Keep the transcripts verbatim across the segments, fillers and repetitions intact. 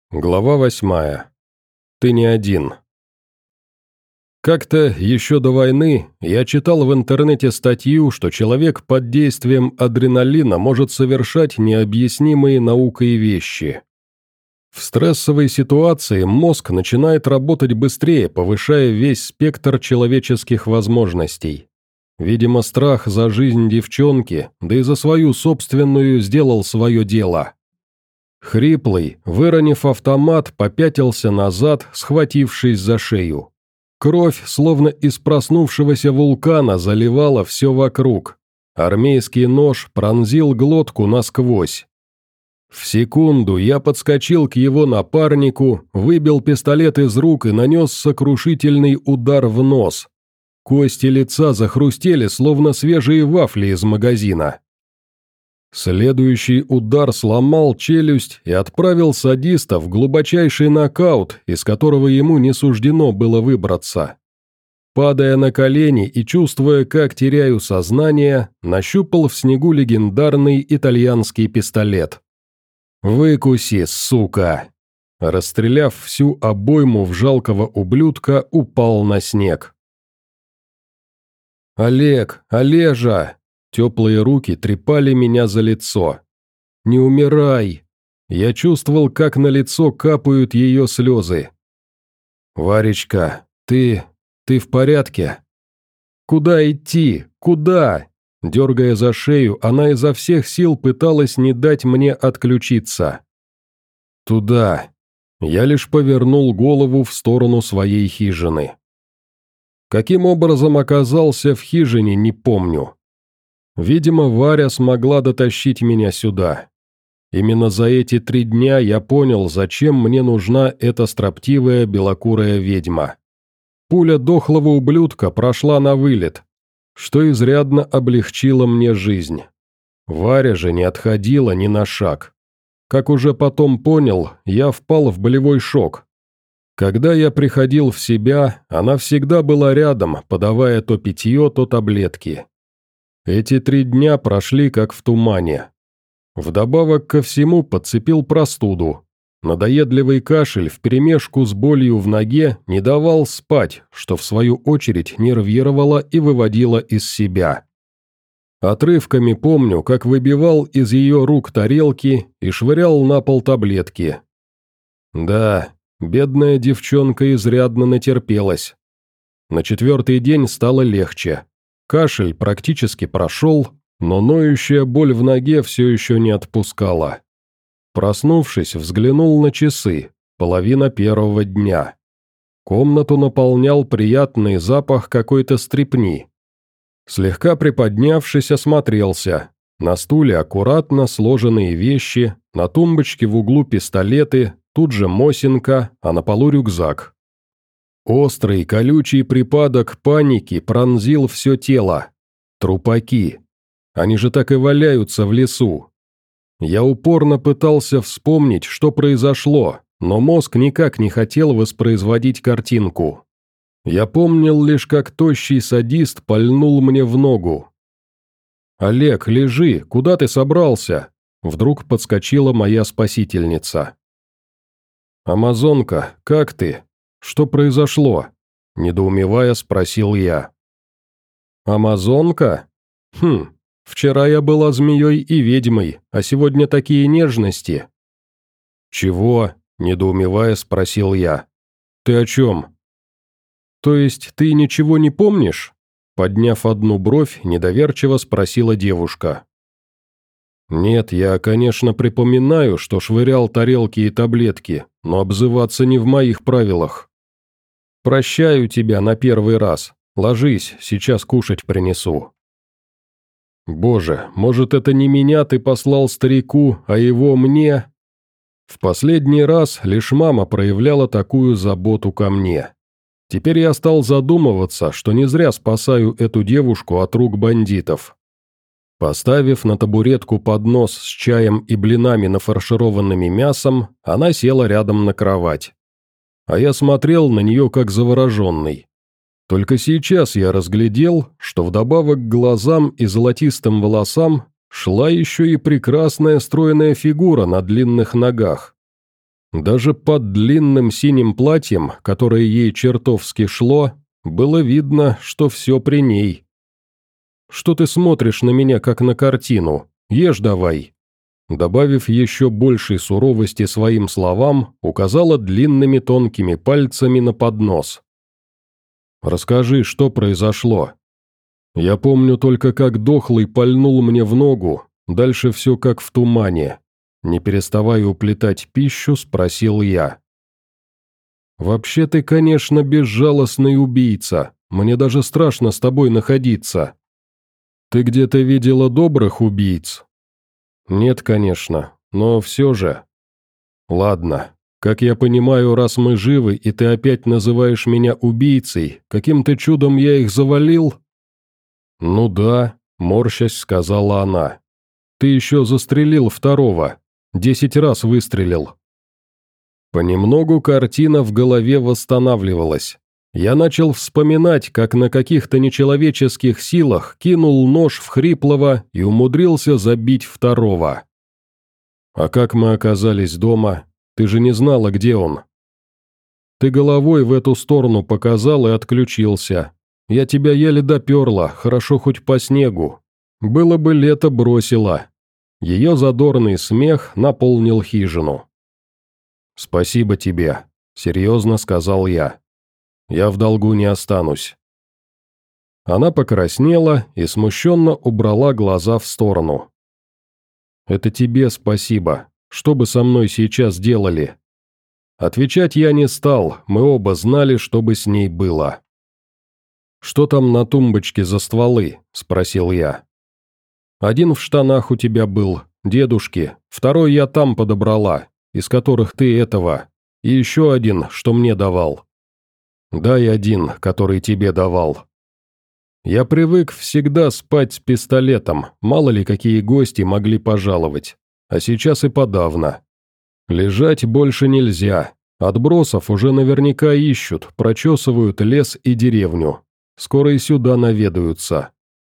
Глава восьмая. Ты не один. Как-то еще до войны я читал в интернете статью, что человек под действием адреналина может совершать необъяснимые наукой вещи. В стрессовой ситуации мозг начинает работать быстрее, повышая весь спектр человеческих возможностей. Видимо, страх за жизнь девчонки, да и за свою собственную, сделал свое дело. Хриплый, выронив автомат, попятился назад, схватившись за шею. Кровь, словно из проснувшегося вулкана, заливала все вокруг. Армейский нож пронзил глотку насквозь. В секунду я подскочил к его напарнику, выбил пистолет из рук и нанес сокрушительный удар в нос. Кости лица захрустели, словно свежие вафли из магазина. Следующий удар сломал челюсть и отправил садиста в глубочайший нокаут, из которого ему не суждено было выбраться. Падая на колени и чувствуя, как теряю сознание, нащупал в снегу легендарный итальянский пистолет. «Выкуси, сука!» Расстреляв всю обойму в жалкого ублюдка, упал на снег. «Олег! Олежа!» Теплые руки трепали меня за лицо. «Не умирай!» Я чувствовал, как на лицо капают ее слезы. «Варечка, ты... ты в порядке?» «Куда идти? Куда?» Дергая за шею, она изо всех сил пыталась не дать мне отключиться. «Туда». Я лишь повернул голову в сторону своей хижины. Каким образом оказался в хижине, не помню. Видимо, Варя смогла дотащить меня сюда. Именно за эти три дня я понял, зачем мне нужна эта строптивая белокурая ведьма. Пуля дохлого ублюдка прошла на вылет, что изрядно облегчило мне жизнь. Варя же не отходила ни на шаг. Как уже потом понял, я впал в болевой шок. Когда я приходил в себя, она всегда была рядом, подавая то питье, то таблетки. Эти три дня прошли как в тумане. Вдобавок ко всему подцепил простуду. Надоедливый кашель вперемешку с болью в ноге не давал спать, что в свою очередь нервировало и выводило из себя. Отрывками помню, как выбивал из ее рук тарелки и швырял на пол таблетки. Да, бедная девчонка изрядно натерпелась. На четвертый день стало легче. Кашель практически прошел, но ноющая боль в ноге все еще не отпускала. Проснувшись, взглянул на часы, половина первого дня. Комнату наполнял приятный запах какой-то стрепни. Слегка приподнявшись, осмотрелся. На стуле аккуратно сложенные вещи, на тумбочке в углу пистолеты, тут же Мосинка, а на полу рюкзак. Острый, колючий припадок паники пронзил все тело. Трупаки. Они же так и валяются в лесу. Я упорно пытался вспомнить, что произошло, но мозг никак не хотел воспроизводить картинку. Я помнил лишь, как тощий садист пальнул мне в ногу. «Олег, лежи, куда ты собрался?» Вдруг подскочила моя спасительница. «Амазонка, как ты? Что произошло?» Недоумевая, спросил я. «Амазонка? Хм, вчера я была змеей и ведьмой, а сегодня такие нежности». «Чего?» – недоумевая, спросил я. «Ты о чем?» «То есть ты ничего не помнишь?» Подняв одну бровь, недоверчиво спросила девушка. «Нет, я, конечно, припоминаю, что швырял тарелки и таблетки, но обзываться не в моих правилах. Прощаю тебя на первый раз. Ложись, сейчас кушать принесу». «Боже, может, это не меня ты послал старику, а его мне?» В последний раз лишь мама проявляла такую заботу ко мне. Теперь я стал задумываться, что не зря спасаю эту девушку от рук бандитов. Поставив на табуретку поднос с чаем и блинами, нафаршированными мясом, она села рядом на кровать. А я смотрел на нее как завороженный. Только сейчас я разглядел, что вдобавок к глазам и золотистым волосам шла еще и прекрасная стройная фигура на длинных ногах. Даже под длинным синим платьем, которое ей чертовски шло, было видно, что все при ней. «Что ты смотришь на меня, как на картину? Ешь давай!» Добавив еще большей суровости своим словам, указала длинными тонкими пальцами на поднос. «Расскажи, что произошло?» «Я помню только, как дохлый пальнул мне в ногу, дальше все как в тумане». Не переставая уплетать пищу, спросил я. «Вообще ты, конечно, безжалостный убийца, мне даже страшно с тобой находиться. Ты где-то видела добрых убийц?» «Нет, конечно, но все же...» «Ладно, как я понимаю, раз мы живы, и ты опять называешь меня убийцей, каким-то чудом я их завалил?» «Ну да», — морщась сказала она. «Ты еще застрелил второго, десять раз выстрелил». Понемногу картина в голове восстанавливалась. Я начал вспоминать, как на каких-то нечеловеческих силах кинул нож в хриплого и умудрился забить второго. «А как мы оказались дома? Ты же не знала, где он?» «Ты головой в эту сторону показал и отключился. Я тебя еле доперла, хорошо хоть по снегу. Было бы лето, бросила». Ее задорный смех наполнил хижину. «Спасибо тебе», — серьезно сказал я. «Я в долгу не останусь». Она покраснела и смущенно убрала глаза в сторону. «Это тебе спасибо. Что бы со мной сейчас делали?» Отвечать я не стал, мы оба знали, что бы с ней было. «Что там на тумбочке за стволы?» – спросил я. «Один в штанах у тебя был, дедушки, второй я там подобрала, из которых ты этого, и еще один, что мне давал». «Дай один, который тебе давал». Я привык всегда спать с пистолетом, мало ли какие гости могли пожаловать, а сейчас и подавно. Лежать больше нельзя, отбросов уже наверняка ищут, прочесывают лес и деревню, скоро и сюда наведаются.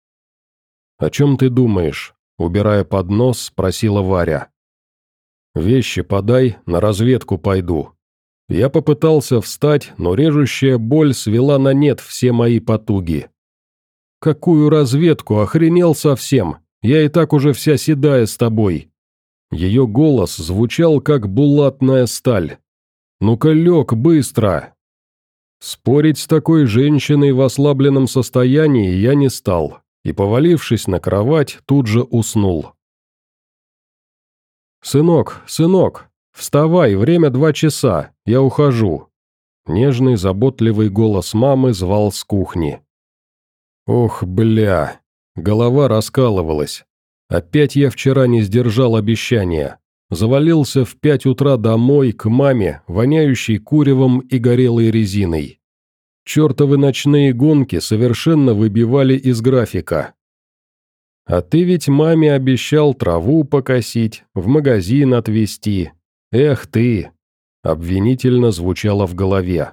«О чем ты думаешь?» – убирая поднос, спросила Варя. «Вещи подай, на разведку пойду». Я попытался встать, но режущая боль свела на нет все мои потуги. «Какую разведку? Охренел совсем? Я и так уже вся седая с тобой». Ее голос звучал, как булатная сталь. «Ну-ка, лег, быстро!» Спорить с такой женщиной в ослабленном состоянии я не стал, и, повалившись на кровать, тут же уснул. «Сынок, сынок, вставай, время два часа, я ухожу». Нежный, заботливый голос мамы звал с кухни. Ох, бля, голова раскалывалась. Опять я вчера не сдержал обещания. Завалился в пять утра домой к маме, воняющей куревом и горелой резиной. Чертовы ночные гонки совершенно выбивали из графика. «А ты ведь маме обещал траву покосить, в магазин отвезти. Эх ты!» – обвинительно звучало в голове.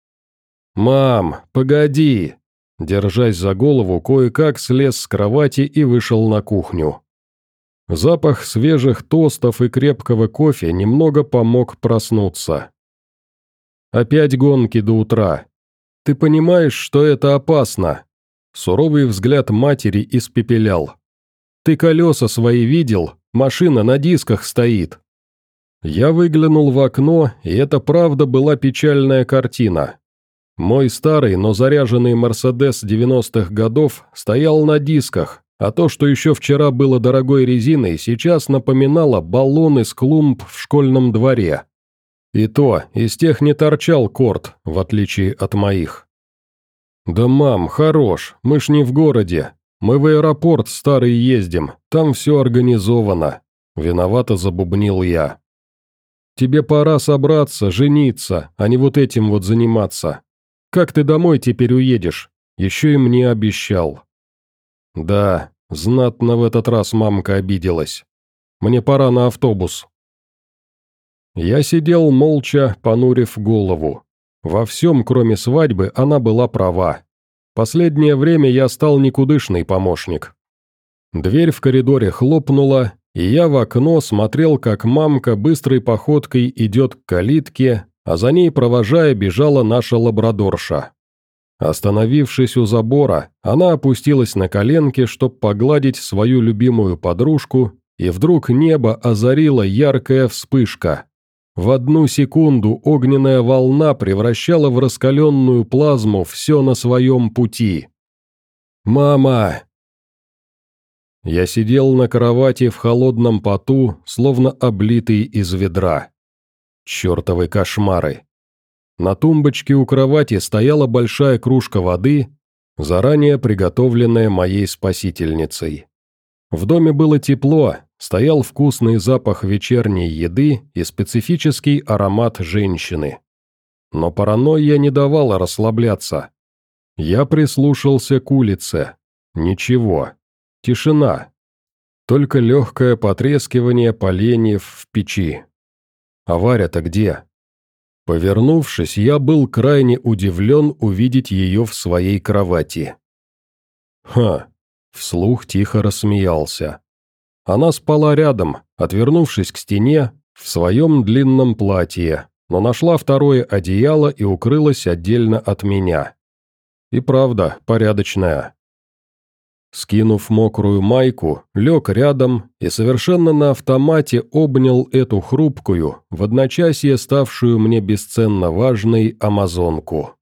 «Мам, погоди!» Держась за голову, кое-как слез с кровати и вышел на кухню. Запах свежих тостов и крепкого кофе немного помог проснуться. «Опять гонки до утра. Ты понимаешь, что это опасно?» Суровый взгляд матери испепелял. «Ты колеса свои видел? Машина на дисках стоит». Я выглянул в окно, и это правда была печальная картина. Мой старый, но заряженный «Мерседес» девяностых годов стоял на дисках, а то, что еще вчера было дорогой резиной, сейчас напоминало баллон из клумб в школьном дворе. И то, из тех не торчал корт, в отличие от моих. «Да, мам, хорош, мы ж не в городе. Мы в аэропорт старый ездим, там все организовано», – виновато забубнил я. «Тебе пора собраться, жениться, а не вот этим вот заниматься. Как ты домой теперь уедешь? Еще и мне обещал». «Да, знатно в этот раз мамка обиделась. Мне пора на автобус». Я сидел молча, понурив голову. Во всем, кроме свадьбы, она была права. Последнее время я стал никудышный помощник. Дверь в коридоре хлопнула, и я в окно смотрел, как мамка быстрой походкой идет к калитке, а за ней, провожая, бежала наша лабрадорша. Остановившись у забора, она опустилась на коленки, чтобы погладить свою любимую подружку, и вдруг небо озарила яркая вспышка. В одну секунду огненная волна превращала в раскаленную плазму все на своем пути. «Мама!» Я сидел на кровати в холодном поту, словно облитый из ведра. Чертовы кошмары! На тумбочке у кровати стояла большая кружка воды, заранее приготовленная моей спасительницей. В доме было тепло, стоял вкусный запах вечерней еды и специфический аромат женщины. Но паранойя не давала расслабляться. Я прислушался к улице. Ничего. Тишина. Только легкое потрескивание поленьев в печи. А Варя-то где? Повернувшись, я был крайне удивлен увидеть ее в своей кровати. «Ха!» — вслух тихо рассмеялся. Она спала рядом, отвернувшись к стене, в своем длинном платье, но нашла второе одеяло и укрылась отдельно от меня. И правда, порядочная. Скинув мокрую майку, лег рядом и совершенно на автомате обнял эту хрупкую, в одночасье ставшую мне бесценно важной амазонку.